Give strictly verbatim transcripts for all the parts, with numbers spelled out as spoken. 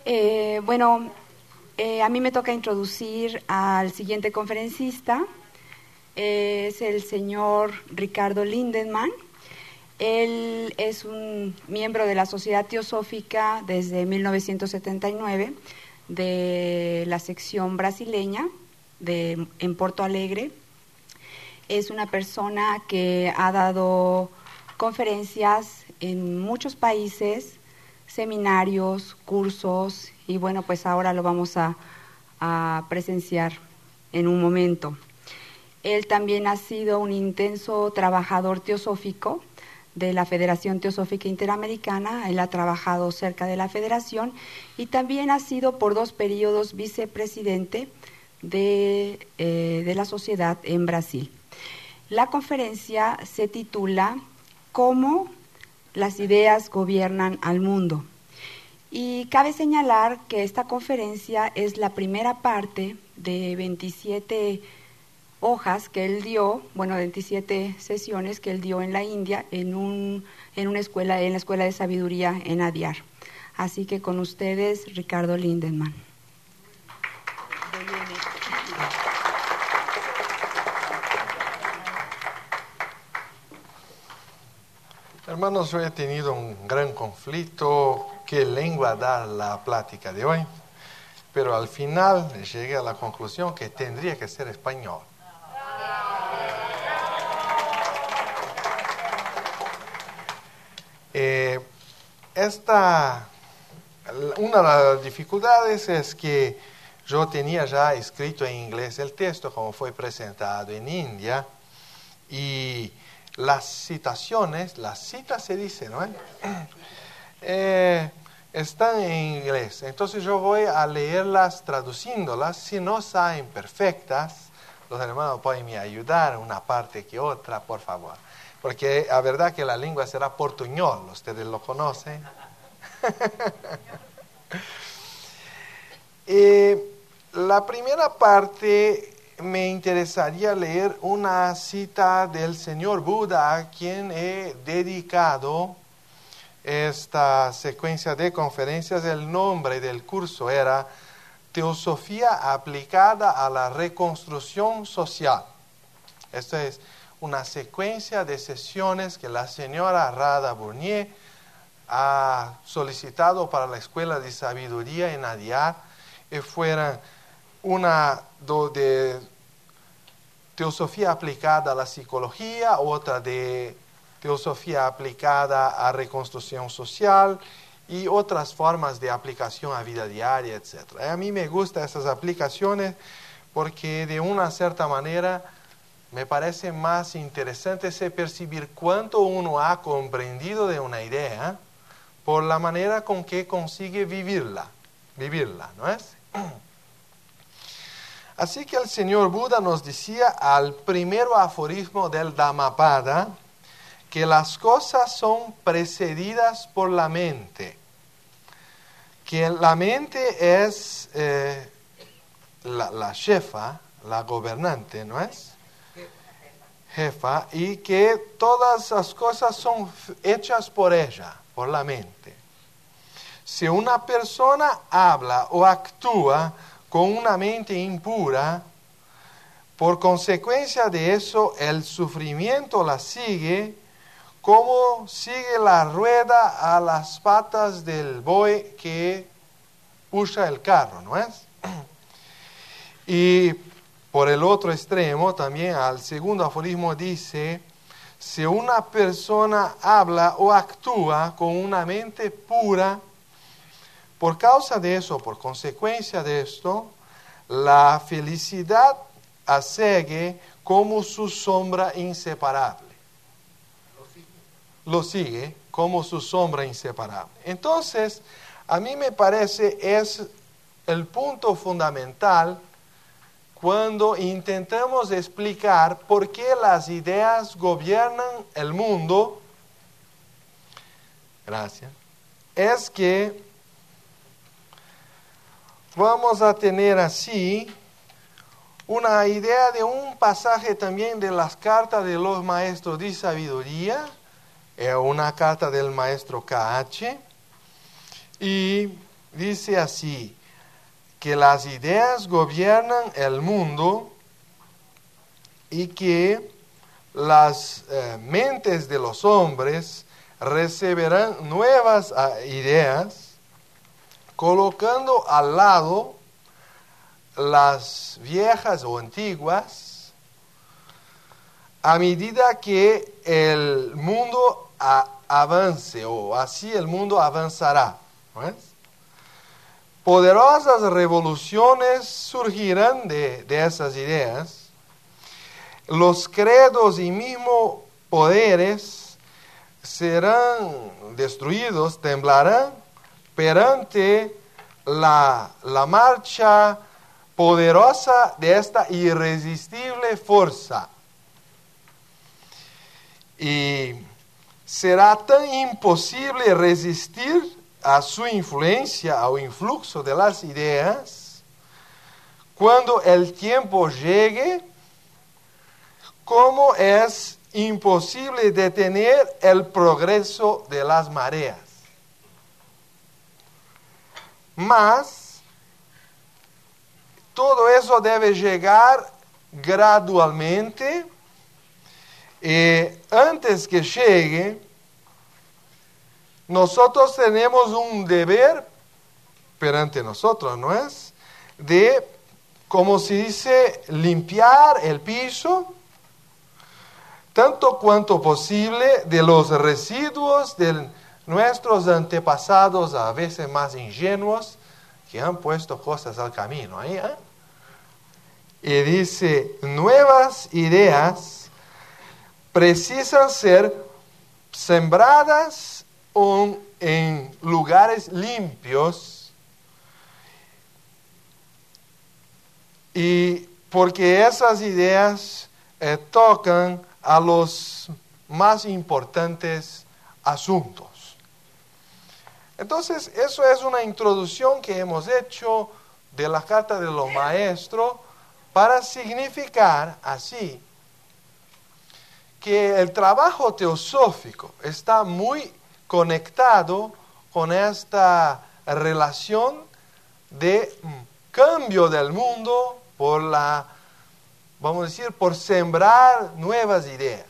Eh, bueno, eh, a mí me toca introducir al siguiente conferencista. Eh, es el señor Ricardo Lindemann. Él es un miembro de la Sociedad Teosófica desde mil novecientos setenta y nueve, de la sección brasileña de, en Porto Alegre. Es una persona que ha dado conferencias en muchos países, seminarios, cursos, y bueno, pues ahora lo vamos a, a presenciar en un momento. Él también ha sido un intenso trabajador teosófico de la Federación Teosófica Interamericana. Él ha trabajado cerca de la federación y también ha sido por dos periodos vicepresidente de, eh, de la sociedad en Brasil. La conferencia se titula ¿Cómo las ideas gobiernan al mundo? Y cabe señalar que esta conferencia es la primera parte de veintisiete hojas que él dio, bueno, veintisiete sesiones que él dio en la India, en, un, en una escuela, en la Escuela de Sabiduría en Adyar. Así que con ustedes, Ricardo Lindemann. Hermanos, yo he tenido un gran conflicto, qué lengua dar la plática de hoy, pero al final llegué a la conclusión que tendría que ser español. Eh, esta, una de las dificultades es que yo tenía ya escrito en inglés el texto como fue presentado en India, y las citaciones, las citas se dice, ¿no? Eh, están en inglés, entonces yo voy a leerlas traduciéndolas. Si no saben perfectas, los hermanos pueden me ayudar una parte que otra, por favor, porque la verdad que la lengua será portuñol, ustedes lo conocen. eh, la primera parte me interesaría leer una cita del señor Buda, a quien he dedicado esta secuencia de conferencias. El nombre del curso era Teosofía aplicada a la reconstrucción social. Esta es una secuencia de sesiones que la señora Radha Burnier ha solicitado para la Escuela de Sabiduría en Adyar, y fueran una de teosofía aplicada a la psicología, otra de teosofía aplicada a reconstrucción social y otras formas de aplicación a vida diaria, etcétera. A mí me gustan esas aplicaciones porque de una cierta manera me parece más interesante percibir cuánto uno ha comprendido de una idea por la manera con que consigue vivirla, vivirla, ¿no es? Así que el señor Buda nos decía al primer aforismo del Dhammapada que las cosas son precedidas por la mente, que la mente es eh, la, la jefa, la gobernante, ¿no es? Jefa, y que todas las cosas son hechas por ella, por la mente. Si una persona habla o actúa con una mente impura, por consecuencia de eso el sufrimiento la sigue, como sigue la rueda a las patas del buey que puxa el carro, ¿no es? Y por el otro extremo, también al segundo aforismo dice, si una persona habla o actúa con una mente pura, por causa de eso, por consecuencia de esto, la felicidad sigue como su sombra inseparable. Lo sigue. Lo sigue como su sombra inseparable. Entonces, a mí me parece es el punto fundamental cuando intentamos explicar por qué las ideas gobiernan el mundo. Gracias. Es que vamos a tener así una idea de un pasaje también de las cartas de los maestros de sabiduría, es una carta del maestro K H, y dice así, que las ideas gobiernan el mundo y que las eh, mentes de los hombres recibirán nuevas uh, ideas, colocando al lado las viejas o antiguas, a medida que el mundo a, avance, o así el mundo avanzará. ¿Ves? Poderosas revoluciones surgirán de, de esas ideas. Los credos y mismo poderes serán destruidos, temblarán perante la, la marcha poderosa de esta irresistible fuerza. Y será tan imposible resistir a su influencia, al influjo de las ideas, cuando el tiempo llegue, como es imposible detener el progreso de las mareas. Mas, todo eso debe llegar gradualmente, y antes que llegue, nosotros tenemos un deber perante nosotros, ¿no es? De, como se dice, limpiar el piso, tanto cuanto posible, de los residuos de nuestros antepasados, a veces más ingenuos, que han puesto cosas al camino ahí, ¿eh? Y dice, nuevas ideas precisan ser sembradas en lugares limpios, y porque esas ideas eh, tocan a los más importantes asuntos. Entonces, eso es una introducción que hemos hecho de la Carta de los Maestros para significar así que el trabajo teosófico está muy conectado con esta relación de cambio del mundo por la, vamos a decir, por sembrar nuevas ideas.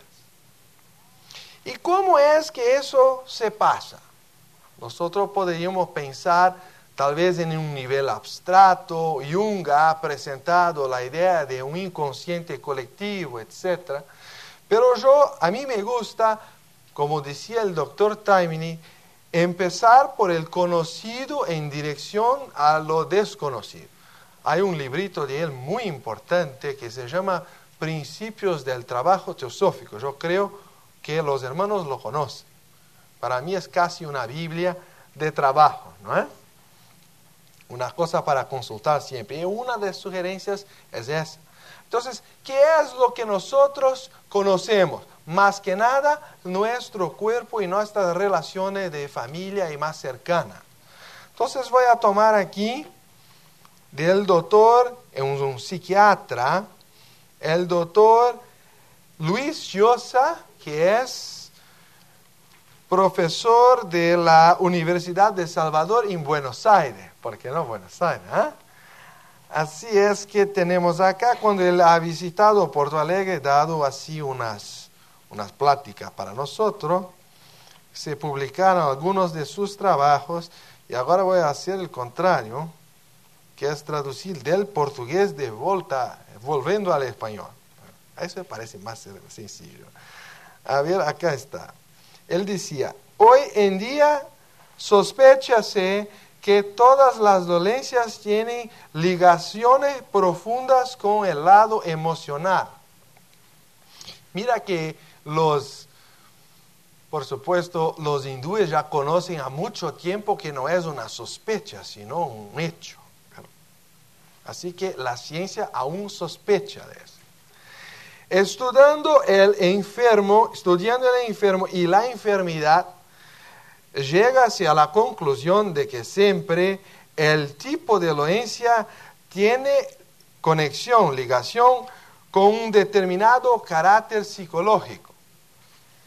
¿Y cómo es que eso se pasa? Nosotros podríamos pensar tal vez en un nivel abstracto. Jung ha presentado la idea de un inconsciente colectivo, etcétera. Pero yo, a mí me gusta, como decía el doctor Taimini, empezar por el conocido en dirección a lo desconocido. Hay un librito de él muy importante que se llama Principios del Trabajo Teosófico. Yo creo que los hermanos lo conocen. Para mí es casi una Biblia de trabajo, ¿no es? Una cosa para consultar siempre. Y una de las sugerencias es esa. Entonces, ¿qué es lo que nosotros conocemos? Más que nada, nuestro cuerpo y nuestras relaciones de familia y más cercanas. Entonces, voy a tomar aquí del doctor, un, un psiquiatra, el doctor Luis Llosa, que es profesor de la Universidad de Salvador en Buenos Aires. ¿Por qué no Buenos Aires? ¿eh? Así es que tenemos acá, cuando él ha visitado Porto Alegre, dado así unas, unas pláticas para nosotros, se publicaron algunos de sus trabajos, y ahora voy a hacer el contrario, que es traducir del portugués de volta, volviendo al español. Eso me parece más sencillo. A ver, acá está. Él decía, hoy en día sospéchase que todas las dolencias tienen ligaciones profundas con el lado emocional. Mira que los, por supuesto, los hindúes ya conocen a mucho tiempo que no es una sospecha, sino un hecho. Así que la ciencia aún sospecha de eso. Estudiando el enfermo, estudiando el enfermo y la enfermedad, llega hacia la conclusión de que siempre el tipo de dolencia tiene conexión, ligación con un determinado carácter psicológico.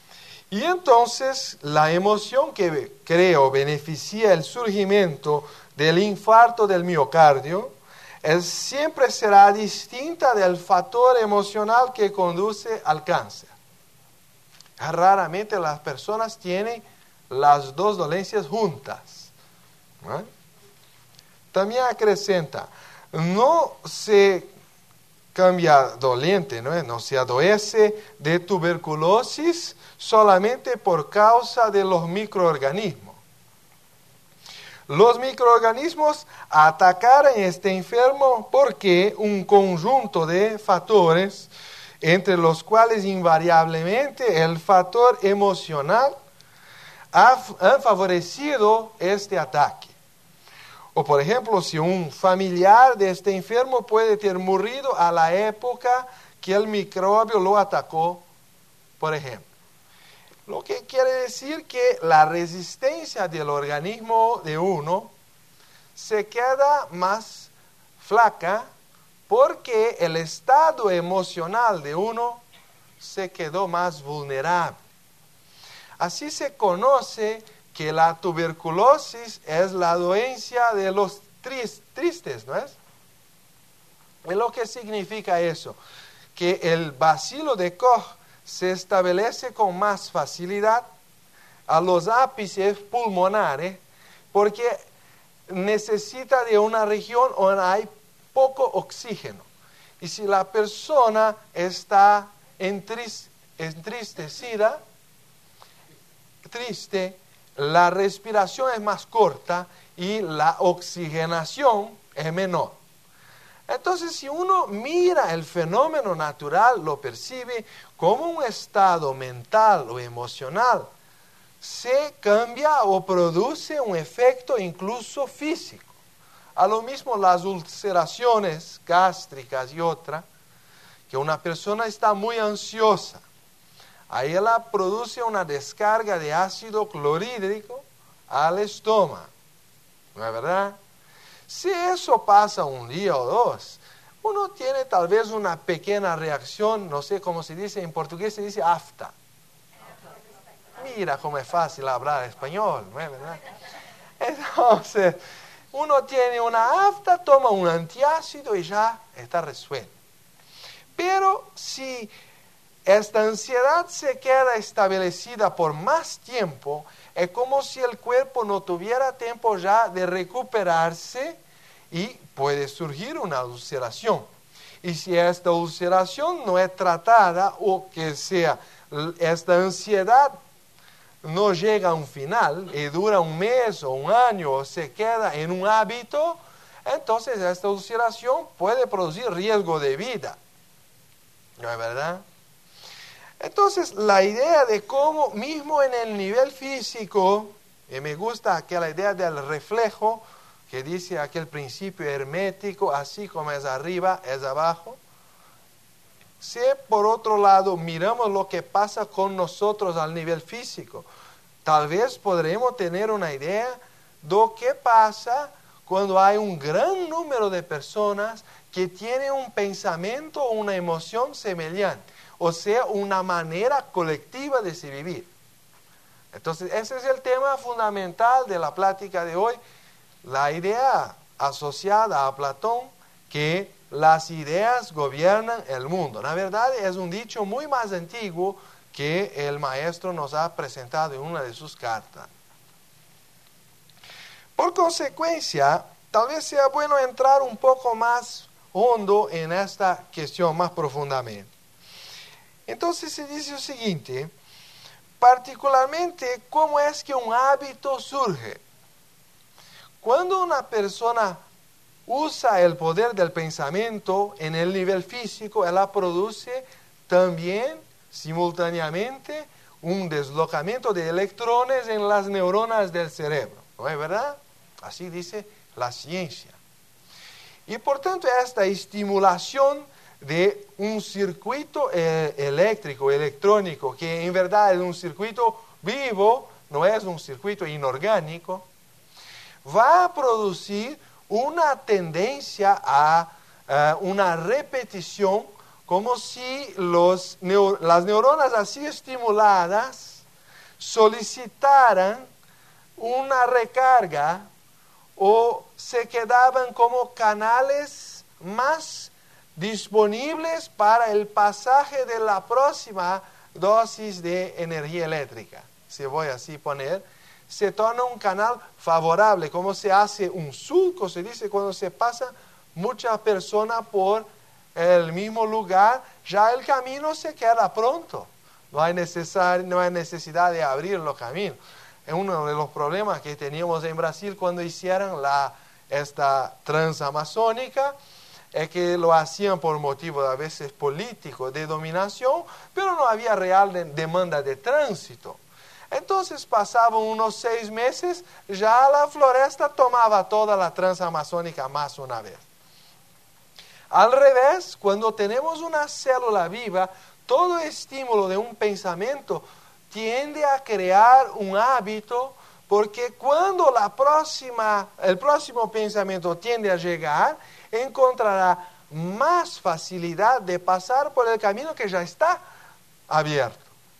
Y entonces la emoción que creo beneficia el surgimiento del infarto del miocardio es, siempre será distinta del factor emocional que conduce al cáncer. Raramente las personas tienen las dos dolencias juntas, ¿no? También acrecenta, no se cambia doliente, ¿no? No se adoece de tuberculosis solamente por causa de los microorganismos. Los microorganismos atacaron a este enfermo porque un conjunto de factores, entre los cuales invariablemente el factor emocional, ha, han favorecido este ataque. O por ejemplo, si un familiar de este enfermo puede ter morido a la época que el microbio lo atacó, por ejemplo. Lo que quiere decir que la resistencia del organismo de uno se queda más flaca porque el estado emocional de uno se quedó más vulnerable. Así se conoce que la tuberculosis es la dolencia de los tristes, ¿no es? ¿Y lo que significa eso? Que el bacilo de Koch se establece con más facilidad a los ápices pulmonares porque necesita de una región donde hay poco oxígeno. Y si la persona está entristecida, triste, la respiración es más corta y la oxigenación es menor. Entonces, si uno mira el fenómeno natural, lo percibe como un estado mental o emocional, se cambia o produce un efecto incluso físico. A lo mismo las ulceraciones gástricas y otras, que una persona está muy ansiosa, ahí ella produce una descarga de ácido clorhídrico al estómago, ¿no es verdad? Si eso pasa un día o dos, uno tiene tal vez una pequeña reacción, no sé cómo se dice, en portugués se dice afta. Mira cómo es fácil hablar español, ¿no es verdad? Entonces, uno tiene una afta, toma un antiácido y ya está resuelto. Pero si esta ansiedad se queda establecida por más tiempo, es como si el cuerpo no tuviera tiempo ya de recuperarse y puede surgir una ulceración. Y si esta ulceración no es tratada o que sea esta ansiedad no llega a un final y dura un mes o un año o se queda en un hábito, entonces esta ulceración puede producir riesgo de vida. ¿No es verdad? Entonces, la idea de cómo, mismo en el nivel físico, y me gusta aquella idea del reflejo, que dice aquel principio hermético, así como es arriba, es abajo. Si por otro lado miramos lo que pasa con nosotros al nivel físico, tal vez podremos tener una idea de lo que pasa cuando hay un gran número de personas que tienen un pensamiento o una emoción semejante, o sea, una manera colectiva de se vivir. Entonces, ese es el tema fundamental de la plática de hoy, la idea asociada a Platón, que las ideas gobiernan el mundo. La verdad es un dicho muy más antiguo que el maestro nos ha presentado en una de sus cartas. Por consecuencia, tal vez sea bueno entrar un poco más hondo en esta cuestión más profundamente. Entonces se dice lo siguiente, particularmente, ¿cómo es que un hábito surge? Cuando una persona usa el poder del pensamiento en el nivel físico, ella produce también simultáneamente un deslocamiento de electrones en las neuronas del cerebro. ¿No es verdad? Así dice la ciencia. Y por tanto, esta estimulación de un circuito eh, eléctrico, electrónico, que en verdad es un circuito vivo, no es un circuito inorgánico, va a producir una tendencia a uh, una repetición, como si los neo, las neuronas así estimuladas solicitaran una recarga o se quedaban como canales más disponibles para el pasaje de la próxima dosis de energía eléctrica. Si voy así poner, se torna un canal favorable, como se hace un surco, se dice cuando se pasa muchas personas por el mismo lugar, ya el camino se queda pronto. No hay, necesar, no hay necesidad de abrir los caminos. Es uno de los problemas que teníamos en Brasil cuando hicieron la, esta transamazónica, es que lo hacían por motivos a veces políticos de dominación, pero no había real de, demanda de tránsito. Entonces pasaban unos seis meses, ya la floresta tomaba toda la transamazónica más una vez. Al revés, cuando tenemos una célula viva, todo estímulo de un pensamiento tiende a crear un hábito, porque cuando la próxima, el próximo pensamiento tiende a llegar, encontrará más facilidad de pasar por el camino que ya está abierto.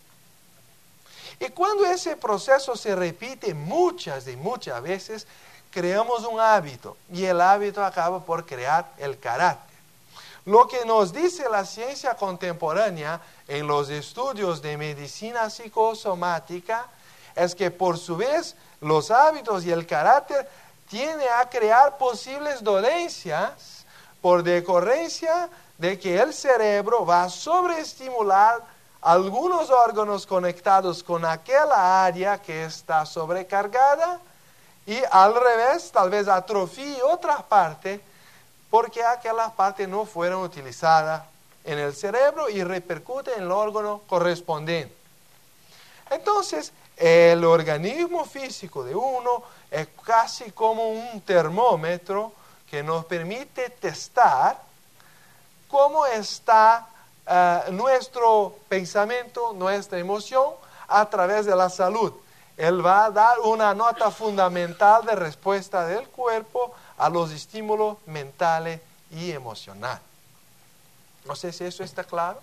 Y cuando ese proceso se repite muchas y muchas veces, creamos un hábito y el hábito acaba por crear el carácter. Lo que nos dice la ciencia contemporánea en los estudios de medicina psicosomática es que por su vez los hábitos y el carácter tienden a crear posibles dolencias por decorrencia de que el cerebro va a sobreestimular algunos órganos conectados con aquella área que está sobrecargada y al revés, tal vez atrofie otras partes porque aquellas partes no fueron utilizadas en el cerebro y repercute en el órgano correspondiente. Entonces, el organismo físico de uno es casi como un termómetro que nos permite testar cómo está uh, nuestro pensamiento, nuestra emoción a través de la salud. Él va a dar una nota fundamental de respuesta del cuerpo a los estímulos mentales y emocionales. No sé si eso está claro.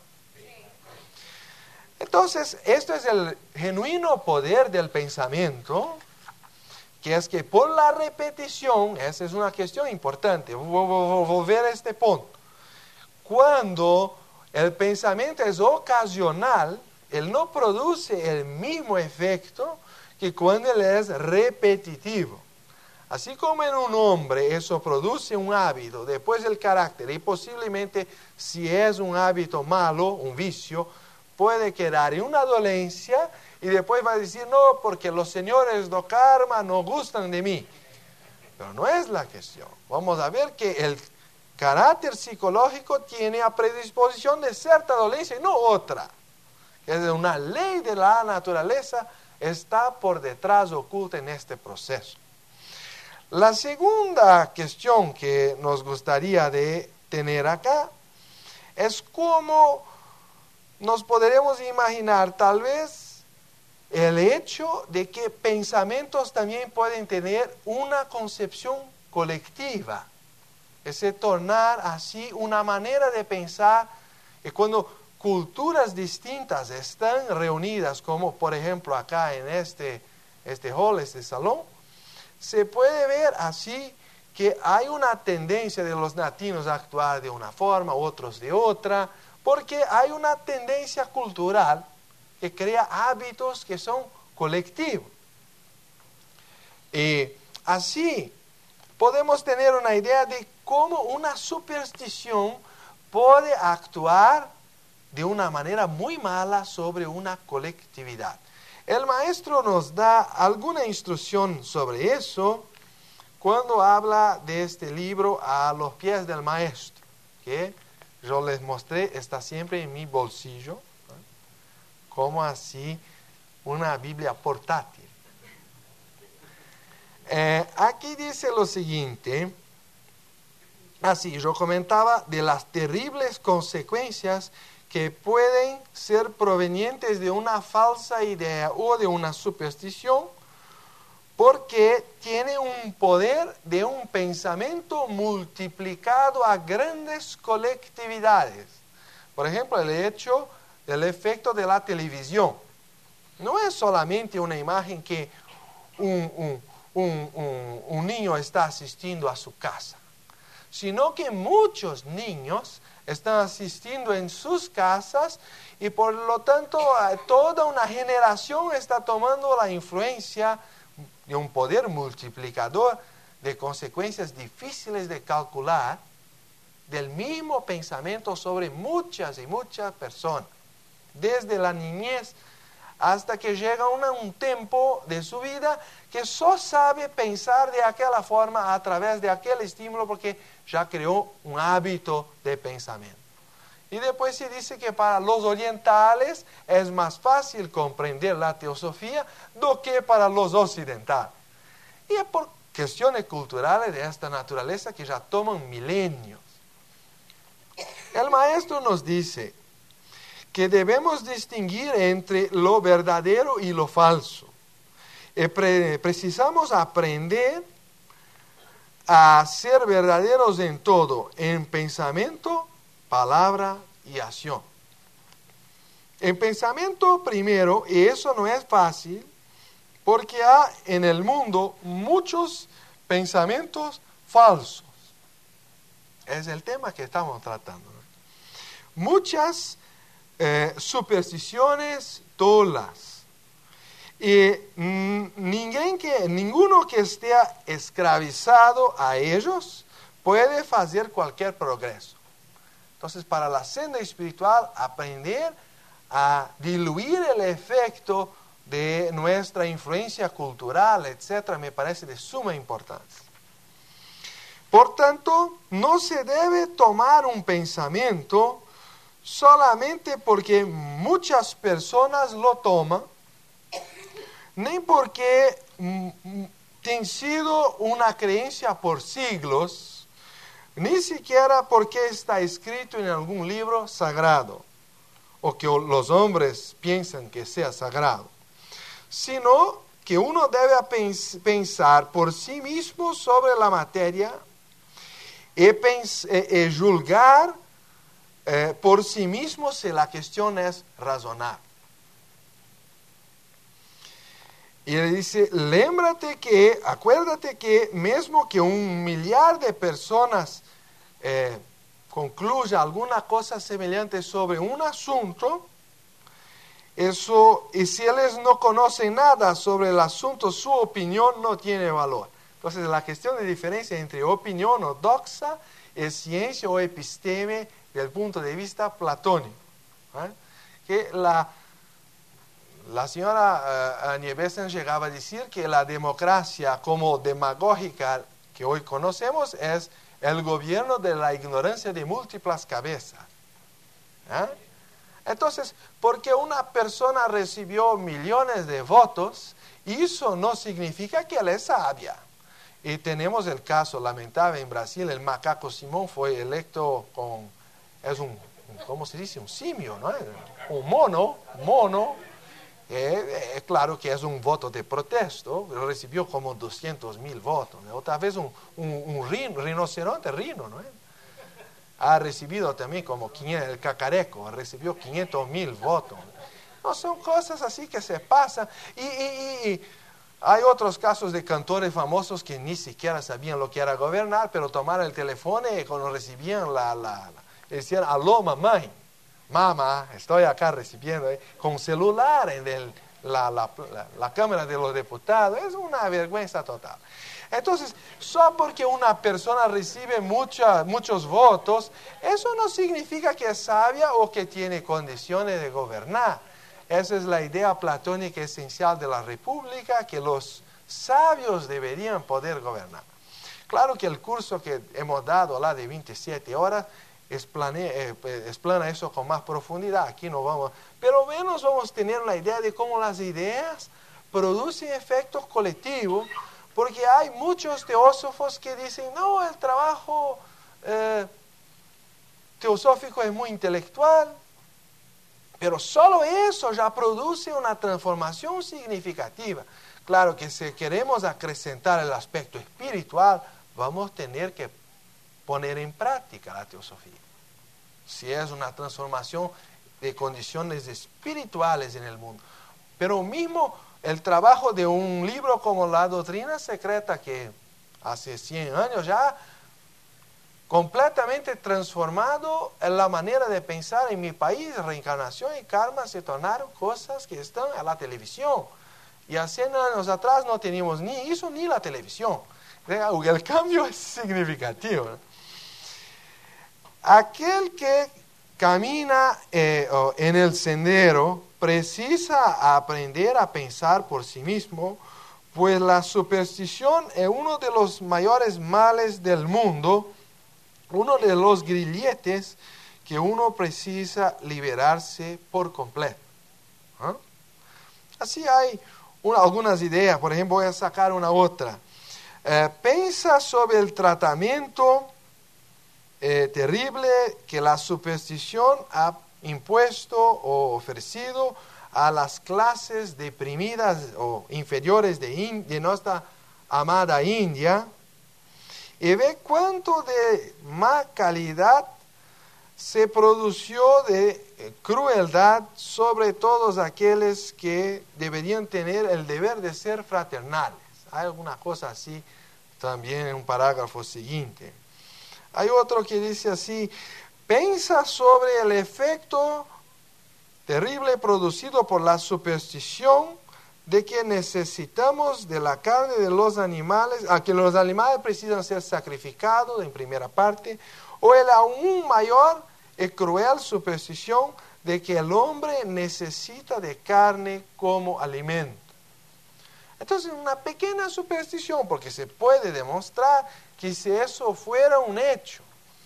Entonces, esto es el genuino poder del pensamiento, que es que por la repetición, esa es una cuestión importante, volver a este punto. Cuando el pensamiento es ocasional, él no produce el mismo efecto que cuando él es repetitivo. Así como en un hombre eso produce un hábito, después el carácter, y posiblemente si es un hábito malo, un vicio, puede quedar en una dolencia y después va a decir, no, porque los señores do karma no gustan de mí. Pero no es la cuestión. Vamos a ver que el carácter psicológico tiene a predisposición de cierta dolencia y no otra. Es una ley de la naturaleza, está por detrás oculta en este proceso. La segunda cuestión que nos gustaría de tener acá es cómo nos podremos imaginar tal vez el hecho de que pensamientos también pueden tener una concepción colectiva. Es tornar así una manera de pensar que cuando culturas distintas están reunidas, como por ejemplo acá en este, este hall, este salón, se puede ver así que hay una tendencia de los latinos a actuar de una forma, otros de otra, porque hay una tendencia cultural que crea hábitos que son colectivos. Y así podemos tener una idea de cómo una superstición puede actuar de una manera muy mala sobre una colectividad. El maestro nos da alguna instrucción sobre eso cuando habla de este libro A los pies del maestro, que yo les mostré, está siempre en mi bolsillo, ¿no? Como así una Biblia portátil. Eh, aquí dice lo siguiente, así yo comentaba de las terribles consecuencias que pueden ser provenientes de una falsa idea o de una superstición, porque tiene un poder de un pensamiento multiplicado a grandes colectividades. Por ejemplo, el hecho del efecto de la televisión. no es solamente una imagen que un, un, un, un, un niño está asistiendo a su casa, sino que muchos niños están asistiendo en sus casas y por lo tanto toda una generación está tomando la influencia de un poder multiplicador de consecuencias difíciles de calcular del mismo pensamiento sobre muchas y muchas personas, desde la niñez hasta que llega una, un tiempo de su vida que solo sabe pensar de aquella forma a través de aquel estímulo porque ya creó un hábito de pensamiento. Y después se dice que para los orientales es más fácil comprender la teosofía do que para los occidentales. Y es por cuestiones culturales de esta naturaleza que ya toman milenios. El maestro nos dice que debemos distinguir entre lo verdadero y lo falso. Y pre- precisamos aprender a ser verdaderos en todo, en pensamiento, palabra y acción. En pensamiento primero, y eso no es fácil, porque hay en el mundo muchos pensamientos falsos. Es el tema que estamos tratando. Muchas eh, supersticiones tolas. Y mm, ninguém que, ninguno que esté esclavizado a ellos puede hacer cualquier progreso. Entonces, para la senda espiritual, aprender a diluir el efecto de nuestra influencia cultural, etcétera, me parece de suma importancia. Por tanto, no se debe tomar un pensamiento solamente porque muchas personas lo toman, ni porque mm, tiene sido una creencia por siglos, ni siquiera porque está escrito en algún libro sagrado, o que los hombres piensan que sea sagrado, sino que uno debe pens- pensar por sí mismo sobre la materia y, pens- y, y juzgar eh, por sí mismo si la cuestión es razonable. Y le dice, lémbrate que, acuérdate que mesmo que un millar de personas eh, concluya alguna cosa semejante sobre un asunto, eso, y si ellos no conocen nada sobre el asunto, su opinión no tiene valor. Entonces, la cuestión de diferencia entre opinión o doxa es ciencia o episteme del punto de vista platónico. ¿eh? Que la, la señora uh, Nieves llegaba a decir que la democracia como demagógica que hoy conocemos es el gobierno de la ignorancia de múltiples cabezas. ¿eh? Entonces, porque una persona recibió millones de votos, eso no significa que él es sabia. Y tenemos el caso lamentable en Brasil, el macaco Simón fue electo con, es un, ¿cómo se dice? Un simio, ¿no? Un mono, mono, eh, eh, claro que es un voto de protesto, recibió como doscientos mil votos, ¿no? Otra vez un, un, un rin, rinoceronte, rino, ¿no? Ha recibido también como quinientos, el cacareco, recibió quinientos mil votos. No, son cosas así que se pasan. Y, y, y, y hay otros casos de cantores famosos que ni siquiera sabían lo que era gobernar, pero tomaron el teléfono y cuando recibían la, la, la decían, aló mamá, mamá, estoy acá recibiendo, eh, con celular en el, la, la, la, la Cámara de los Diputados. Es una vergüenza total. Entonces, solo porque una persona recibe mucha, muchos votos, eso no significa que es sabia o que tiene condiciones de gobernar. Esa es la idea platónica esencial de la república, que los sabios deberían poder gobernar. Claro que el curso que hemos dado, la de veintisiete horas, explana, eh, explana eso con más profundidad. Aquí no vamos, pero menos vamos a tener la idea de cómo las ideas producen efectos colectivos. Porque hay muchos teósofos que dicen, no, el trabajo eh, teosófico es muy intelectual, pero solo eso ya produce una transformación significativa. Claro que si queremos acrecentar el aspecto espiritual, vamos a tener que poner en práctica la teosofía. Si es una transformación de condiciones espirituales en el mundo. Pero mismo el trabajo de un libro como La Doctrina Secreta, que hace cien años ya, completamente transformado en la manera de pensar en mi país, reencarnación y karma se tornaron cosas que están en la televisión. Y hace años atrás no teníamos ni eso ni la televisión. El cambio es significativo. Aquel que camina eh, en el sendero precisa aprender a pensar por sí mismo, pues la superstición es uno de los mayores males del mundo, uno de los grilletes que uno precisa liberarse por completo. ¿Ah? Así hay una, algunas ideas, por ejemplo, voy a sacar una otra. Eh, piensa sobre el tratamiento eh, terrible que la superstición ha impuesto o ofrecido a las clases deprimidas o inferiores de, in, de nuestra amada India, y ve cuánto de mala calidad se produjo de crueldad sobre todos aquellos que deberían tener el deber de ser fraternales. Hay alguna cosa así también en un parágrafo siguiente. Hay otro que dice así: piensa sobre el efecto terrible producido por la superstición de que necesitamos de la carne de los animales, a que los animales precisan ser sacrificados en primera parte, o el aún mayor y cruel superstición de que el hombre necesita de carne como alimento. Entonces, una pequeña superstición, porque se puede demostrar que si eso fuera un hecho,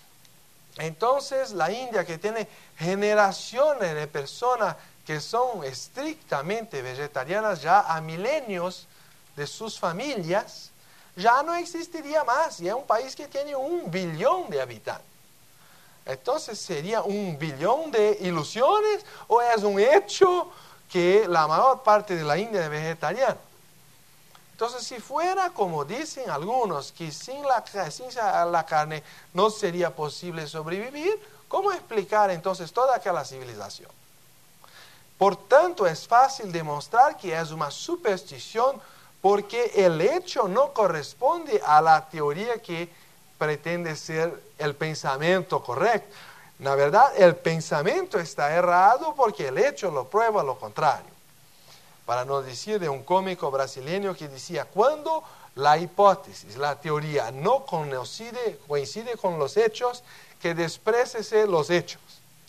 entonces la India, que tiene generaciones de personas que son estrictamente vegetarianas ya a milenios de sus familias, ya no existiría más. Y es un país que tiene un billón de habitantes. Entonces, ¿sería un billón de ilusiones o es un hecho que la mayor parte de la India es vegetariana? Entonces, si fuera como dicen algunos, que sin la, sin la carne no sería posible sobrevivir, ¿cómo explicar entonces toda aquella civilización? Por tanto, es fácil demostrar que es una superstición porque el hecho no corresponde a la teoría que pretende ser el pensamiento correcto. La verdad, el pensamiento está errado porque el hecho lo prueba lo contrario. Para no decir de un cómico brasileño que decía: cuando la hipótesis, la teoría no coincide, coincide con los hechos, que despréciese los hechos.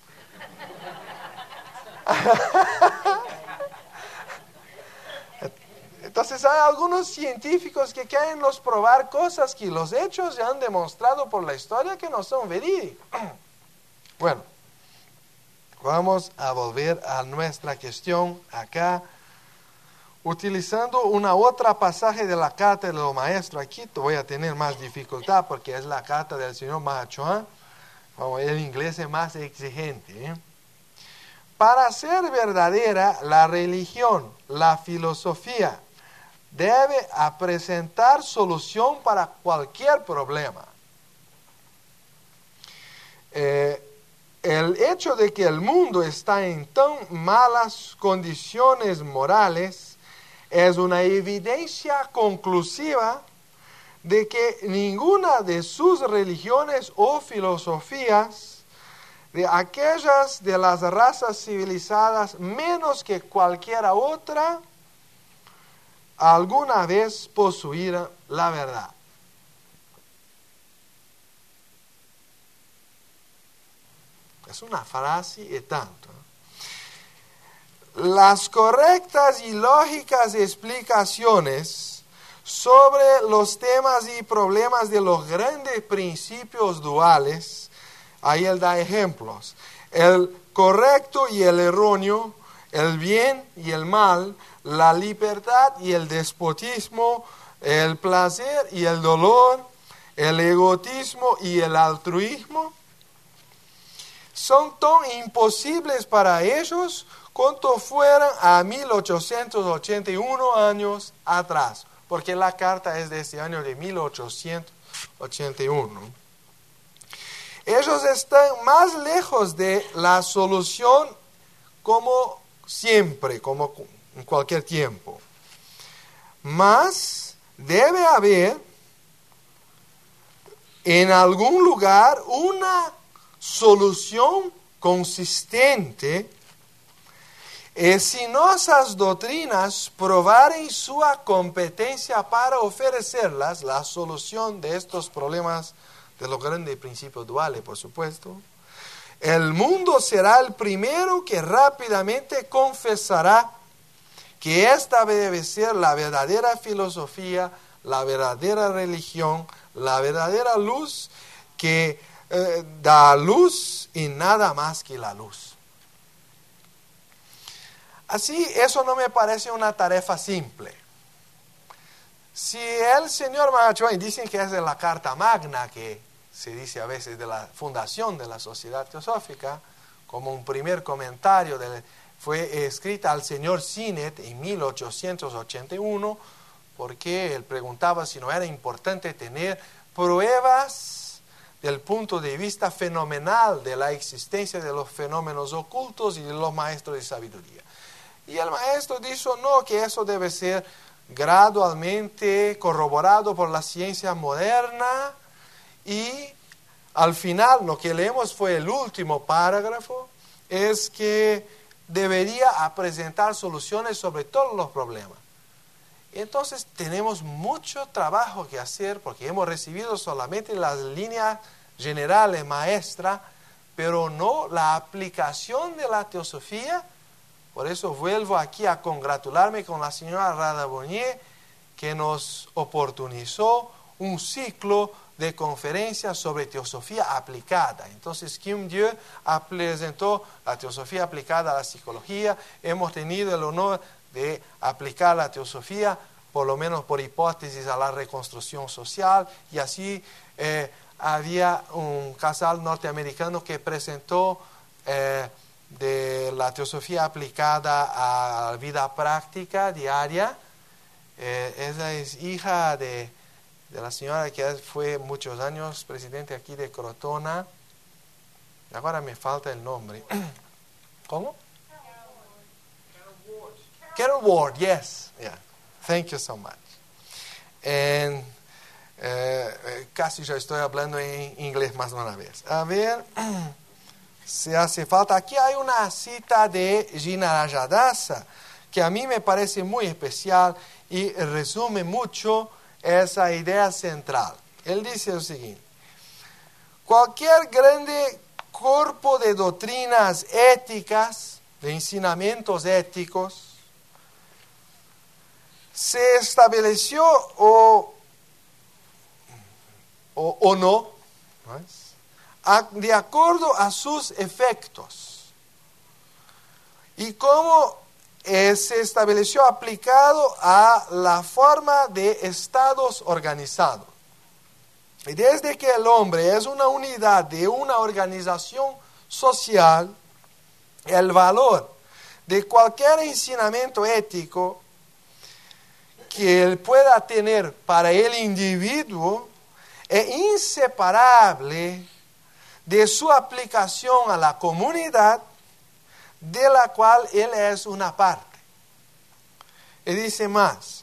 Entonces hay algunos científicos que quieren nos probar cosas que los hechos ya han demostrado por la historia que no son verídicos. Bueno, vamos a volver a nuestra cuestión acá, utilizando una otra pasaje de la carta de los maestros. Aquí voy a tener más dificultad porque es la carta del señor Mahachohan. El inglés es más exigente, ¿eh? Para ser verdadera, la religión, la filosofía, debe presentar solución para cualquier problema. Eh, el hecho de que el mundo está en tan malas condiciones morales es una evidencia conclusiva de que ninguna de sus religiones o filosofías, de aquellas de las razas civilizadas menos que cualquiera otra, alguna vez poseyeron la verdad. Es una frase y tanto. Las correctas y lógicas explicaciones sobre los temas y problemas de los grandes principios duales, ahí él da ejemplos: el correcto y el erróneo, el bien y el mal, la libertad y el despotismo, el placer y el dolor, el egoísmo y el altruismo, son tan imposibles para ellos cuanto fueran a mil ochocientos ochenta y uno años atrás, porque la carta es de este año de mil ochocientos ochenta y uno. Ellos están más lejos de la solución como siempre, como en cualquier tiempo. Mas debe haber en algún lugar una solución consistente, e si nossas doutrinas provarem sua competência para oferecerlas, la solución de estos problemas de los grandes principios duales, por supuesto, el mundo será el primero que rápidamente confesará que esta debe ser la verdadera filosofía, la verdadera religión, la verdadera luz que eh, da luz y nada más que la luz. Así, eso no me parece una tarea simple. Si el señor Mahachohan, dicen que es de la Carta Magna, que se dice a veces de la fundación de la Sociedad Teosófica, como un primer comentario, de, fue escrita al señor Sinet en mil ochocientos ochenta y uno, porque él preguntaba si no era importante tener pruebas del punto de vista fenomenal de la existencia de los fenómenos ocultos y de los maestros de sabiduría. Y el maestro dijo, no, que eso debe ser gradualmente corroborado por la ciencia moderna, y al final lo que leemos fue el último párrafo, es que debería presentar soluciones sobre todos los problemas. Entonces tenemos mucho trabajo que hacer porque hemos recibido solamente las líneas generales maestras, pero no la aplicación de la teosofía. Por eso vuelvo aquí a congratularme con la señora Radha Bonnier, que nos oportunizó un ciclo de conferencias sobre teosofía aplicada. Entonces, Kim Dieu presentó la teosofía aplicada a la psicología. Hemos tenido el honor de aplicar la teosofía, por lo menos por hipótesis, a la reconstrucción social. Y así eh, había un casal norteamericano que presentó eh, de la teosofía aplicada a la vida práctica diaria. Eh, ella es hija de, de la señora que fue muchos años presidente aquí de Crotona. Ahora me falta el nombre. ¿Cómo? Carol Ward, yes. Yeah. Thank you so much. And, eh, casi ya estoy hablando en inglés más una vez. A ver... Si hace falta, aquí hay una cita de Jinarajadasa que a mí me parece muy especial y resume mucho esa idea central. Él dice lo siguiente: cualquier grande cuerpo de doctrinas éticas, de ensinamientos éticos, se estableció o, o, o no, ¿no es? de acuerdo a sus efectos, y cómo eh, se estableció aplicado a la forma de estados organizados. Y desde que el hombre es una unidad de una organización social, el valor de cualquier ensinamiento ético que él pueda tener para el individuo es inseparable de su aplicación a la comunidad de la cual él es una parte. Y dice más: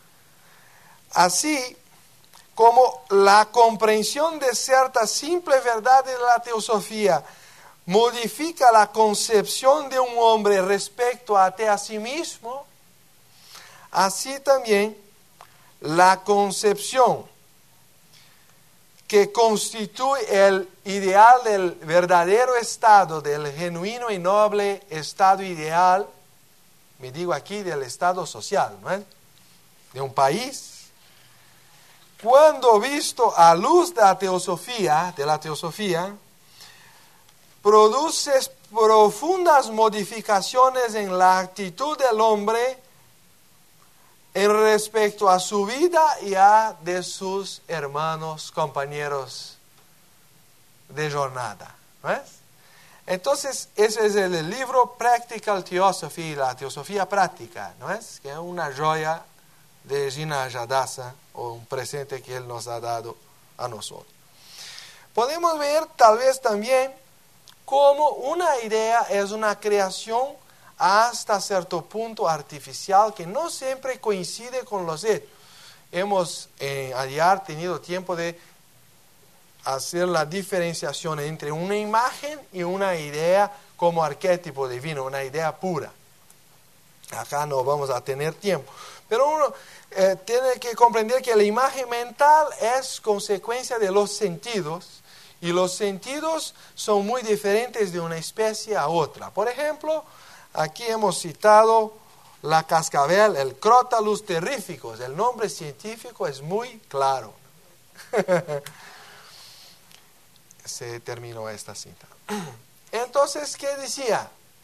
así como la comprensión de ciertas simples verdades de la teosofía modifica la concepción de un hombre respecto a, a sí mismo, así también la concepción que constituye el ideal del verdadero estado, del genuino y noble estado ideal, me digo aquí del estado social, ¿no es? De un país, cuando visto a luz de la teosofía, de la teosofía, produce profundas modificaciones en la actitud del hombre en respecto a su vida y a de sus hermanos, compañeros de jornada, ¿no es? Entonces, ese es el libro Practical Theosophy, la teosofía práctica, ¿no es? Que es una joya de Jinarajadasa, o un presente que él nos ha dado a nosotros. Podemos ver tal vez también cómo una idea es una creación hasta cierto punto artificial que no siempre coincide con los hechos. Hemos eh, ayer tenido tiempo de hacer la diferenciación entre una imagen y una idea como arquetipo divino, una idea pura. Acá no vamos a tener tiempo. Pero uno eh, tiene que comprender que la imagen mental es consecuencia de los sentidos, y los sentidos son muy diferentes de una especie a otra. Por ejemplo, aquí hemos citado la cascabel, el Crotalus terrificus. El nombre científico es muy claro. Se terminó esta cita. Entonces, ¿qué decía?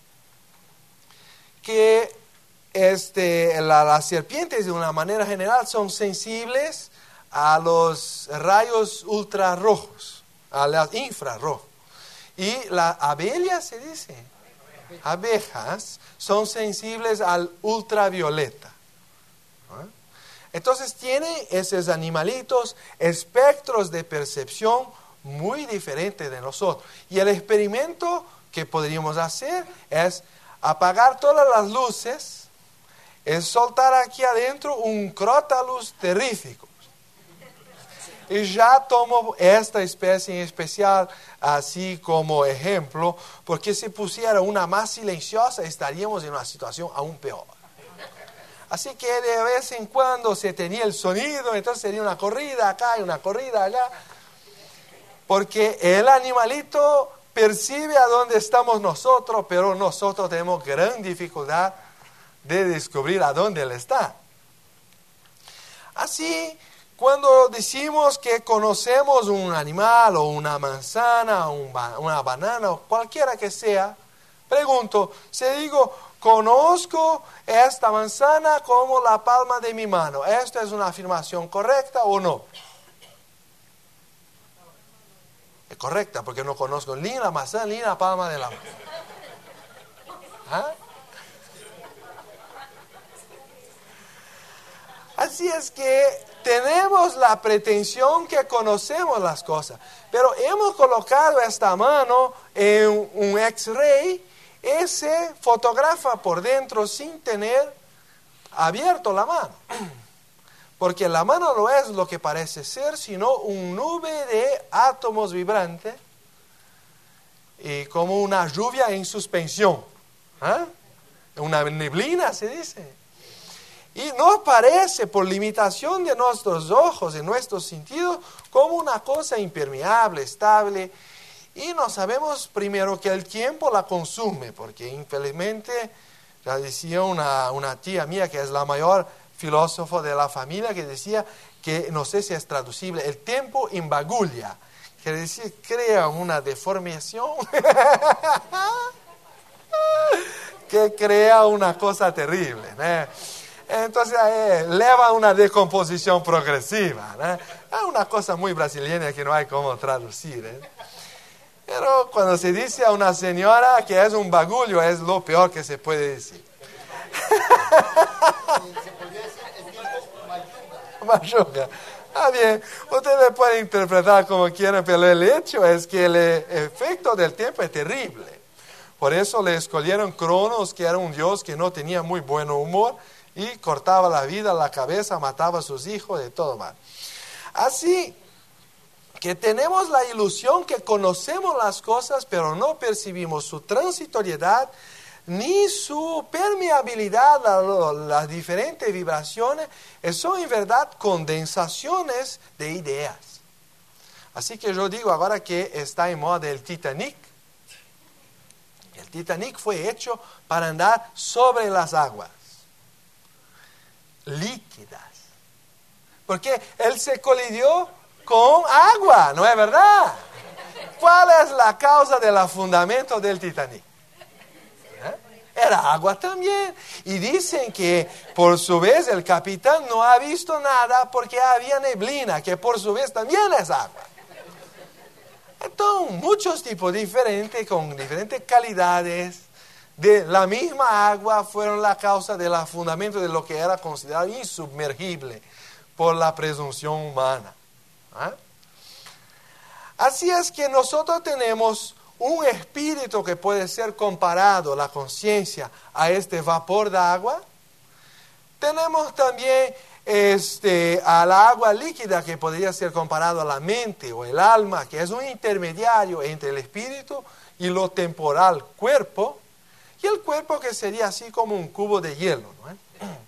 Que este, la, las serpientes de una manera general son sensibles a los rayos ultrarrojos, a los infrarrojos. Y las abellas, se dice, abejas, son sensibles al ultravioleta. ¿Ah? Entonces tienen esos animalitos espectros de percepción muy diferentes de nosotros. Y el experimento que podríamos hacer es apagar todas las luces, es soltar aquí adentro un Crotalus terrificus. Y ya tomo esta especie en especial así como ejemplo, porque si pusiera una más silenciosa estaríamos en una situación aún peor. Así que de vez en cuando se tenía el sonido, entonces sería una corrida acá y una corrida allá, porque el animalito percibe a dónde estamos nosotros, pero nosotros tenemos gran dificultad de descubrir a dónde él está. Así, cuando decimos que conocemos un animal o una manzana, un ba- una banana o cualquiera que sea, pregunto, si digo, conozco esta manzana como la palma de mi mano, ¿esto es una afirmación correcta o no? Es correcta, porque no conozco ni la manzana ni la palma de la mano. ¿Ah? Así es que tenemos la pretensión que conocemos las cosas, pero hemos colocado esta mano en un X-ray y se fotografa por dentro sin tener abierto la mano. Porque la mano no es lo que parece ser, sino un nube de átomos vibrantes y como una lluvia en suspensión. ¿Ah? Una neblina se dice. Y nos parece, por limitación de nuestros ojos y nuestros sentidos, como una cosa impermeable, estable. Y no sabemos primero que el tiempo la consume, porque infelizmente, ya decía una, una tía mía, que es la mayor filósofo de la familia, que decía que, no sé si es traducible, el tiempo imbaguglia, que decir, crea una deformación que crea una cosa terrible, ¿no? Entonces eh, lleva una decomposición progresiva, ¿no? Es una cosa muy brasileña que no hay cómo traducir, ¿eh? Pero cuando se dice a una señora que es un bagullo, es lo peor que se puede decir. Mayuga. Ah, bien, ustedes pueden interpretar como quieran, pero el hecho es que el efecto del tiempo es terrible. Por eso le escogieron Cronos, que era un dios que no tenía muy buen humor, y cortaba la vida, la cabeza, mataba a sus hijos, de todo mal. Así que tenemos la ilusión que conocemos las cosas, pero no percibimos su transitoriedad, ni su permeabilidad a las diferentes vibraciones, son en verdad condensaciones de ideas. Así que yo digo ahora que está en moda el Titanic. El Titanic fue hecho para andar sobre las aguas líquidas, porque él se colidió con agua, ¿no es verdad? ¿Cuál es la causa del fundamento del Titanic? ¿Eh? Era agua también. Y dicen que por su vez el capitán no ha visto nada porque había neblina, que por su vez también es agua. Entonces, muchos tipos diferentes, con diferentes calidades de la misma agua, fueron la causa del fundamento de lo que era considerado insubmergible por la presunción humana. ¿Ah? Así es que nosotros tenemos un espíritu que puede ser comparado, la conciencia, a este vapor de agua. Tenemos también este, a la agua líquida, que podría ser comparado a la mente o el alma, que es un intermediario entre el espíritu y lo temporal, cuerpo, y el cuerpo que sería así como un cubo de hielo, ¿no?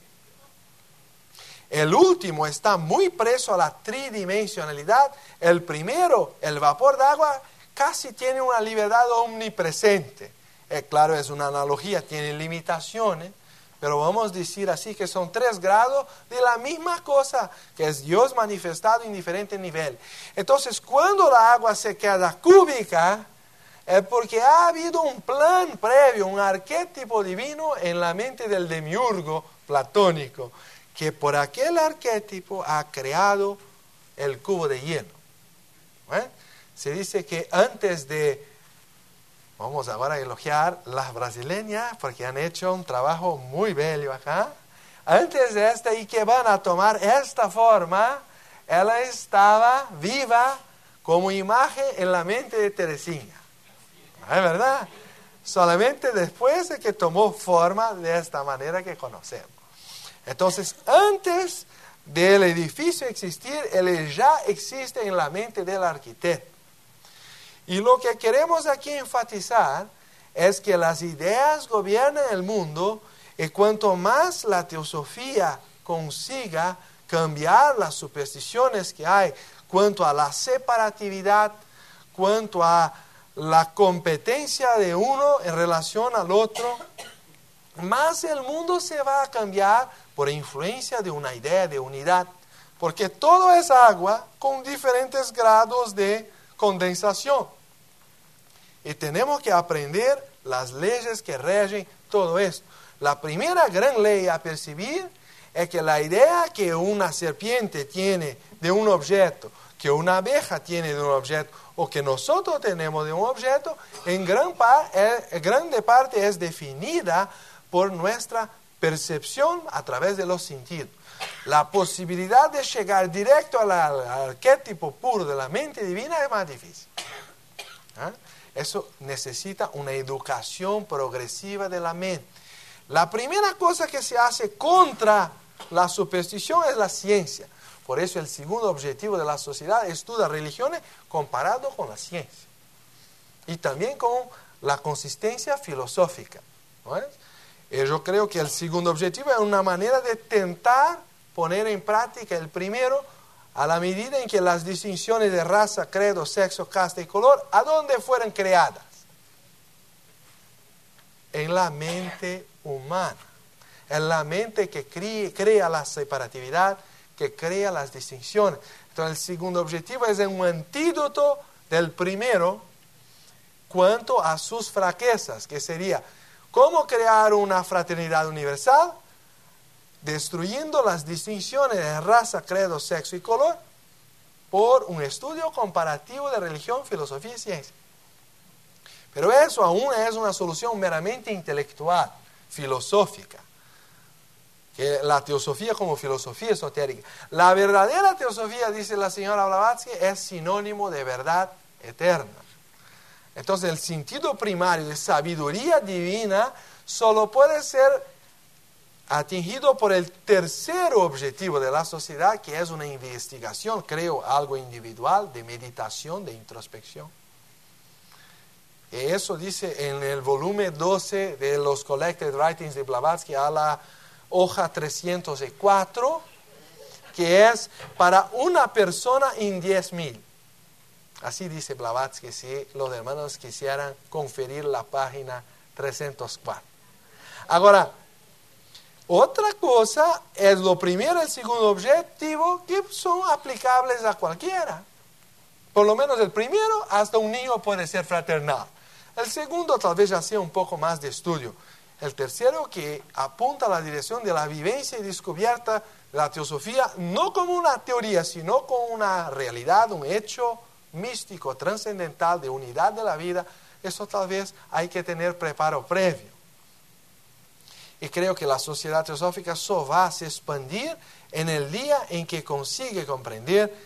El último está muy preso a la tridimensionalidad. El primero, el vapor de agua, casi tiene una libertad omnipresente. Eh, claro, es una analogía, tiene limitaciones, pero vamos a decir así que son tres grados de la misma cosa, que es Dios manifestado en diferentes niveles. Entonces, cuando la agua se queda cúbica, es porque ha habido un plan previo, un arquetipo divino en la mente del demiurgo platónico, que por aquel arquetipo ha creado el cubo de hielo. ¿Eh? Se dice que antes de, vamos ahora a elogiar las brasileñas, porque han hecho un trabajo muy bello acá. Antes de esta y que van a tomar esta forma, ella estaba viva como imagen en la mente de Teresina. ¿Es verdad? Solamente después de que tomó forma de esta manera que conocemos. Entonces, antes del edificio existir, él ya existe en la mente del arquitecto. Y lo que queremos aquí enfatizar es que las ideas gobiernan el mundo, y cuanto más la teosofía consiga cambiar las supersticiones que hay cuanto a la separatividad, cuanto a la competencia de uno en relación al otro, más el mundo se va a cambiar por influencia de una idea de unidad, porque todo es agua con diferentes grados de condensación. Y tenemos que aprender las leyes que rigen todo esto. La primera gran ley a percibir es que la idea que una serpiente tiene de un objeto, que una abeja tiene de un objeto, o que nosotros tenemos de un objeto, en gran, par, en grande parte es definida por nuestra percepción a través de los sentidos. La posibilidad de llegar directo al, al arquetipo puro de la mente divina es más difícil. ¿Ah? Eso necesita una educación progresiva de la mente. La primera cosa que se hace contra la superstición es la ciencia. Por eso el segundo objetivo de la sociedad es estudiar religiones comparado con la ciencia. Y también con la consistencia filosófica. ¿No es? Y yo creo que el segundo objetivo es una manera de tentar poner en práctica el primero, a la medida en que las distinciones de raza, credo, sexo, casta y color, ¿a dónde fueron creadas? En la mente humana. En la mente que crea, crea la separatividad, que crea las distinciones. Entonces el segundo objetivo es un antídoto del primero cuanto a sus fraquezas, que sería cómo crear una fraternidad universal, destruyendo las distinciones de raza, credo, sexo y color, por un estudio comparativo de religión, filosofía y ciencia. Pero eso aún es una solución meramente intelectual, filosófica, que la teosofía como filosofía esotérica. La verdadera teosofía, dice la señora Blavatsky, es sinónimo de verdad eterna. Entonces el sentido primario de sabiduría divina solo puede ser atingido por el tercer objetivo de la sociedad, que es una investigación, creo, algo individual, de meditación, de introspección. Y eso dice en el volumen doce de los Collected Writings de Blavatsky, a la hoja trescientos cuatro, que es para una persona en diez mil. Así dice Blavatsky, si los hermanos quisieran conferir la página trescientos cuatro. Ahora, otra cosa es lo primero y el segundo objetivo, que son aplicables a cualquiera. Por lo menos el primero, hasta un niño puede ser fraternal. El segundo tal vez ya sea un poco más de estudio. El tercero, que apunta a la dirección de la vivencia y descubierta de la teosofía, no como una teoría, sino como una realidad, un hecho místico, trascendental, de unidad de la vida. Eso tal vez hay que tener preparo previo. Y creo que la sociedad teosófica solo va a se expandir en el día en que consigue comprender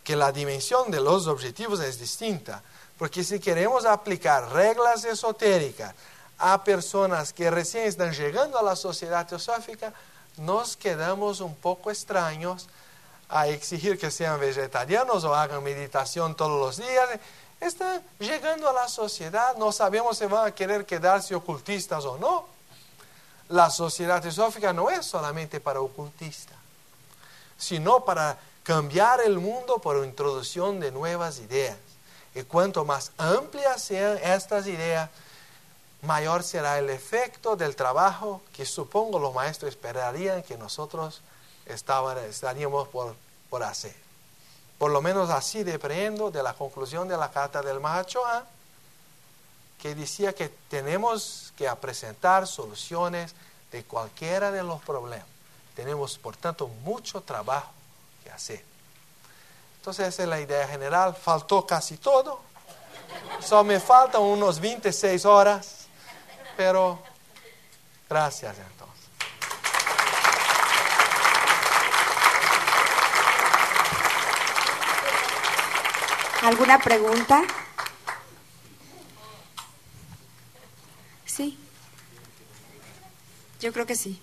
que la dimensión de los objetivos es distinta. Porque si queremos aplicar reglas esotéricas a personas que recién están llegando a la sociedad teosófica, nos quedamos un poco extraños a exigir que sean vegetarianos o hagan meditación todos los días. Están llegando a la sociedad, no sabemos si van a querer quedarse ocultistas o no. La sociedad teosófica no es solamente para ocultistas, sino para cambiar el mundo por introducción de nuevas ideas. Y cuanto más amplias sean estas ideas, mayor será el efecto del trabajo que supongo los maestros esperarían que nosotros estaban, estaríamos por, por hacer. Por lo menos así deprendo de la conclusión de la carta del Mahachohan, que decía que tenemos que presentar soluciones de cualquiera de los problemas. Tenemos, por tanto, mucho trabajo que hacer. Entonces, esa es la idea general. Faltó casi todo. Solo me faltan unos veintiséis horas. Pero, gracias entonces. ¿Alguna pregunta? Sí. Yo creo que sí.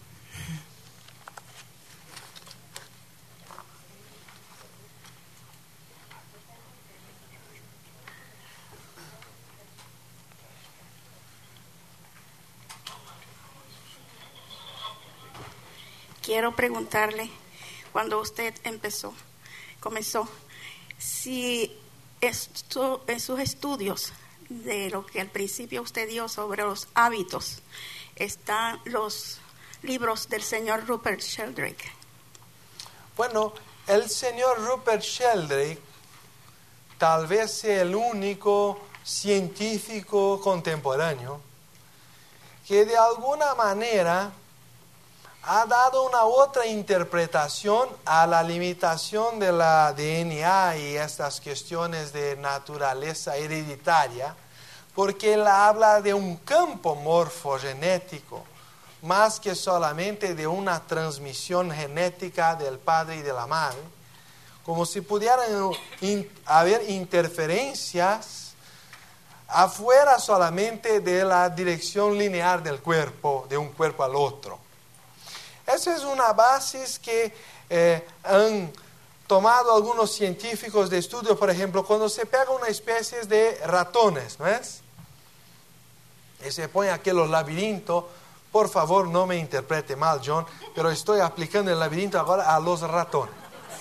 Quiero preguntarle, cuando usted empezó, comenzó, si esto, en sus estudios de lo que al principio usted dio sobre los hábitos, están los libros del señor Rupert Sheldrake. Bueno, el señor Rupert Sheldrake tal vez sea el único científico contemporáneo que de alguna manera ha dado una otra interpretación a la limitación de la D N A y estas cuestiones de naturaleza hereditaria, porque él habla de un campo morfogenético, más que solamente de una transmisión genética del padre y de la madre, como si pudieran in, haber interferencias afuera solamente de la dirección lineal del cuerpo, de un cuerpo al otro. Esa es una base que eh, han tomado algunos científicos de estudio, por ejemplo, cuando se pega una especie de ratones, ¿no es? Y se pone aquí los laberintos. Por favor, no me interprete mal, John, pero estoy aplicando el laberinto ahora a los ratones.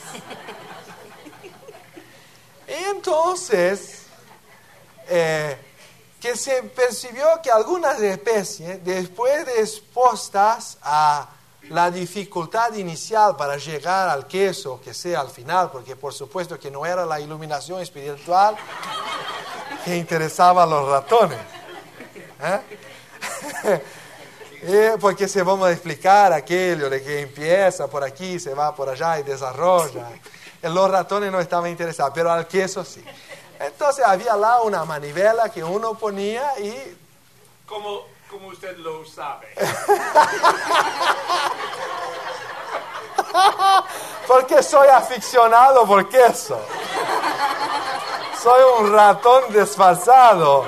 Y entonces, eh, que se percibió que algunas especies, después de expuestas a la dificultad inicial para llegar al queso, que sea al final, porque por supuesto que no era la iluminación espiritual que interesaba a los ratones. ¿Eh? eh, porque se vamos a explicar aquello de que empieza por aquí, se va por allá y desarrolla. Los ratones no estaban interesados, pero al queso sí. Entonces había là una manivela que uno ponía y... Como, como usted lo sabe. Porque soy aficionado por queso. Soy un ratón desfasado.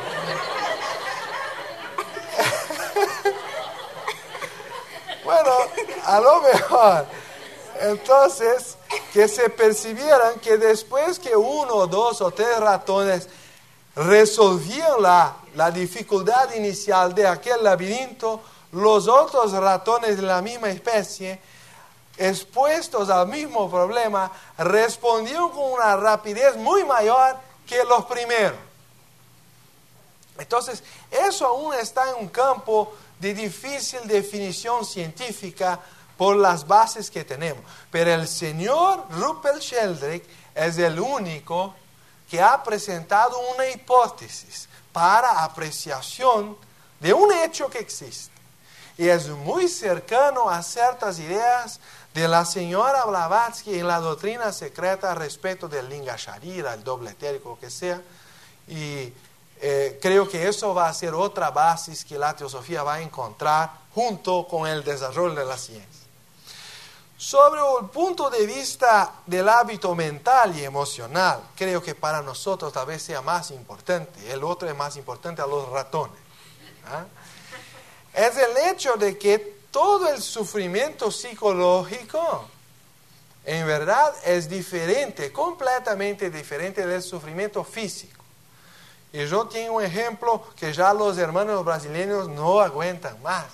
Bueno, a lo mejor. Entonces, que se percibieran que después que uno, dos o tres ratones resolvían la, la dificultad inicial de aquel laberinto, los otros ratones de la misma especie, expuestos al mismo problema, respondieron con una rapidez muy mayor que los primeros. Entonces, eso aún está en un campo de difícil definición científica por las bases que tenemos. Pero el señor Rupert Sheldrake es el único que ha presentado una hipótesis para apreciación de un hecho que existe. Y es muy cercano a ciertas ideas de la señora Blavatsky en la doctrina secreta respecto del Linga Sharira, el doble etérico, lo que sea. Y eh, creo que eso va a ser otra base que la teosofía va a encontrar junto con el desarrollo de la ciencia. Sobre el punto de vista del hábito mental y emocional, creo que para nosotros tal vez sea más importante. El otro es más importante a los ratones. ¿Ah? Es el hecho de que todo el sufrimiento psicológico en verdad es diferente, completamente diferente del sufrimiento físico. Y yo tengo un ejemplo que ya los hermanos brasileños no aguantan más.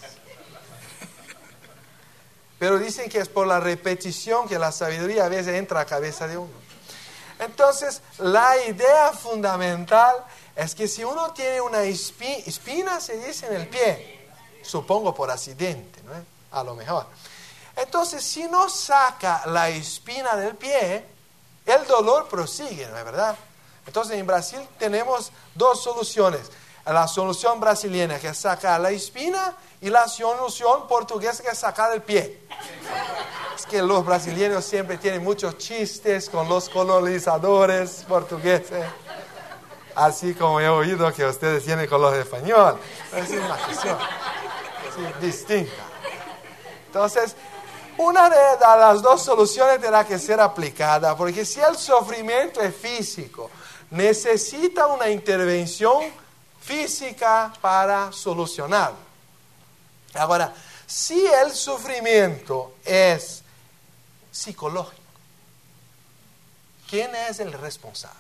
Pero dicen que es por la repetición que la sabiduría a veces entra a la cabeza de uno. Entonces, la idea fundamental es que si uno tiene una espi- espina, se dice en el pie, supongo por accidente, ¿no? A lo mejor. Entonces, si no saca la espina del pie, el dolor prosigue, ¿no es verdad? Entonces, en Brasil tenemos dos soluciones. La solución brasileña, que es sacar la espina, y la solución portuguesa, que es sacar el pie. Es que los brasileños siempre tienen muchos chistes con los colonizadores portugueses, así como he oído que ustedes tienen con los españoles. Es una cuestión sí, distinta. Entonces, una de las dos soluciones tendrá que ser aplicada, porque si el sufrimiento es físico, necesita una intervención física para solucionarlo. Ahora, si el sufrimiento es psicológico, ¿quién es el responsable?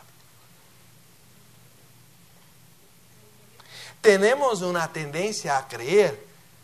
Tenemos una tendencia a creer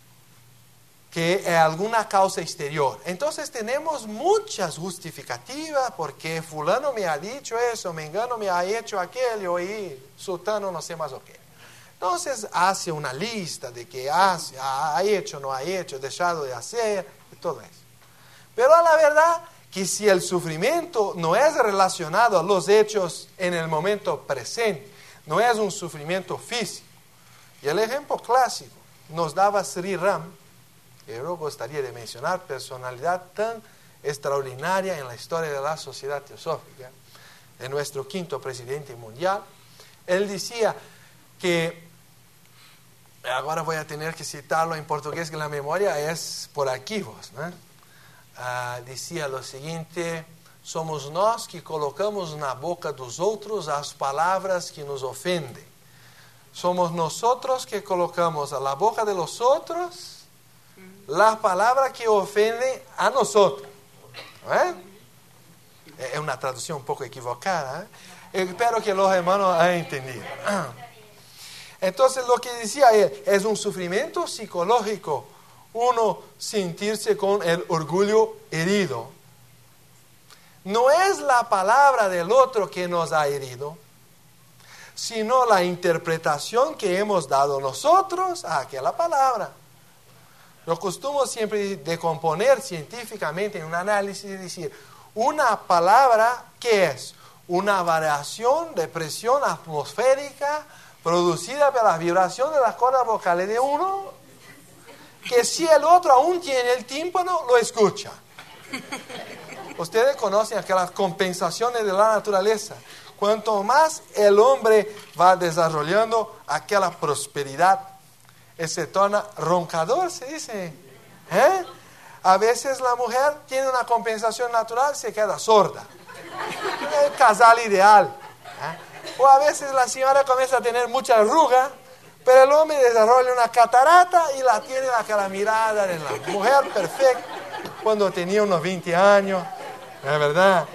que es alguna causa exterior. Entonces tenemos muchas justificativas porque fulano me ha dicho eso, mengano me ha hecho aquello y sultano no sé más o qué. Entonces hace una lista de qué hace, ha hecho, no ha hecho, dejado de hacer, y todo eso. Pero a la verdad que si el sufrimiento no es relacionado a los hechos en el momento presente, no es un sufrimiento físico. Y el ejemplo clásico nos daba Sri Ram, que yo gustaría de mencionar, personalidad tan extraordinaria en la historia de la sociedad teosófica, de nuestro quinto presidente mundial. Él decía que, ahora voy a tener que citarlo en portugués, que la memoria es por arquivos, ¿no? Ah, decía lo siguiente: somos nós que colocamos na boca dos outros as palavras que nos ofendem. Somos nosotros que colocamos a la boca de los otros las palabras que ofenden a nosotros. ¿Eh? Es una traducción un poco equivocada, ¿eh? Espero que los hermanos hayan entendido. Entonces lo que decía él, es un sufrimiento psicológico, uno sentirse con el orgullo herido. No es la palabra del otro que nos ha herido, sino la interpretación que hemos dado nosotros a aquella palabra. Yo acostumo siempre decomponer científicamente en un análisis y decir, una palabra, ¿qué es? Una variación de presión atmosférica producida por la vibración de las cuerdas vocales de uno, que si el otro aún tiene el tímpano, lo escucha. Ustedes conocen aquellas compensaciones de la naturaleza. Cuanto más el hombre va desarrollando aquella prosperidad, él se torna roncador, se dice. ¿Eh? A veces la mujer tiene una compensación natural y se queda sorda. El casal ideal. ¿Eh? O a veces la señora comienza a tener mucha arruga, pero el hombre desarrolla una catarata y la tiene aquella mirada de la mujer perfecta cuando tenía unos veinte años. ¿Es verdad?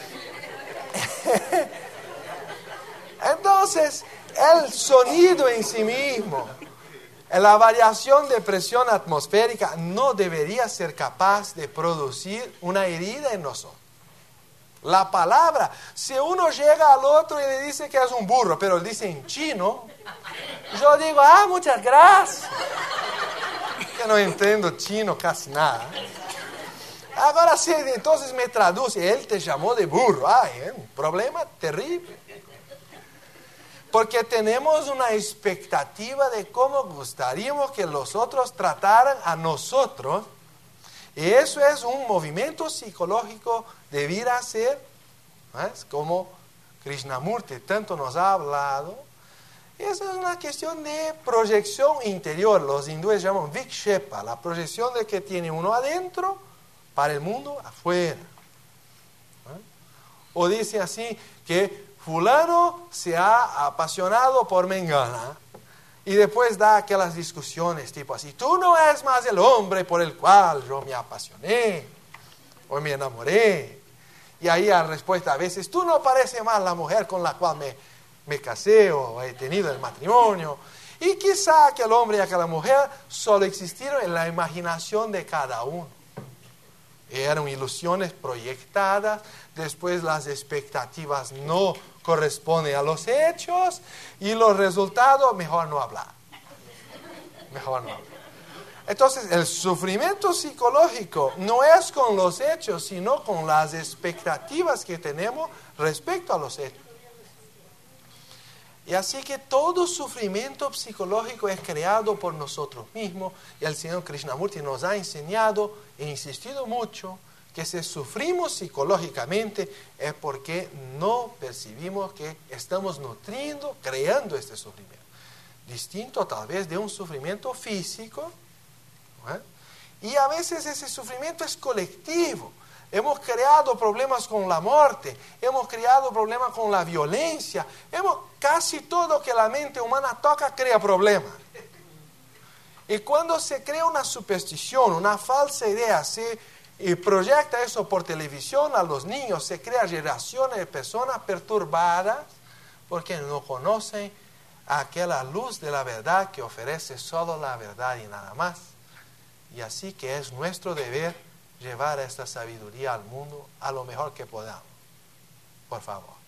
Entonces, el sonido en sí mismo, la variación de presión atmosférica no debería ser capaz de producir una herida en nosotros. La palabra, si uno llega al otro y le dice que es un burro, pero le dice en chino, yo digo, ah, muchas gracias. Que no entiendo chino casi nada. Ahora sí, entonces me traduce, él te llamó de burro. Ay, es un problema terrible. Porque tenemos una expectativa de cómo gustaríamos que los otros trataran a nosotros. Y eso es un movimiento psicológico, debiera ser, ¿eh? Como Krishnamurti tanto nos ha hablado. Eso es una cuestión de proyección interior. Los hindúes llaman vikshepa, la proyección de que tiene uno adentro para el mundo afuera. ¿Eh? O dice así que fulano se ha apasionado por mengana y después da aquellas discusiones tipo así, tú no eres más el hombre por el cual yo me apasioné o me enamoré. Y ahí la respuesta a veces, tú no pareces más la mujer con la cual me, me casé o he tenido el matrimonio. Y quizá aquel hombre y aquella mujer solo existieron en la imaginación de cada uno. Eran ilusiones proyectadas, después las expectativas no corresponden a los hechos y los resultados, mejor no hablar. Mejor no hablar. Entonces, el sufrimiento psicológico no es con los hechos, sino con las expectativas que tenemos respecto a los hechos. Y así que todo sufrimiento psicológico es creado por nosotros mismos. Y el Señor Krishnamurti nos ha enseñado e insistido mucho que si sufrimos psicológicamente es porque no percibimos que estamos nutriendo, creando este sufrimiento. Distinto tal vez de un sufrimiento físico. ¿Eh? Y a veces ese sufrimiento es colectivo. Hemos creado problemas con la muerte, hemos creado problemas con la violencia, hemos, casi todo que la mente humana toca crea problemas. Y cuando se crea una superstición, una falsa idea, se y proyecta eso por televisión a los niños, se crea generaciones de personas perturbadas porque no conocen aquella luz de la verdad que ofrece solo la verdad y nada más. Y así que es nuestro deber llevar esta sabiduría al mundo a lo mejor que podamos. Por favor.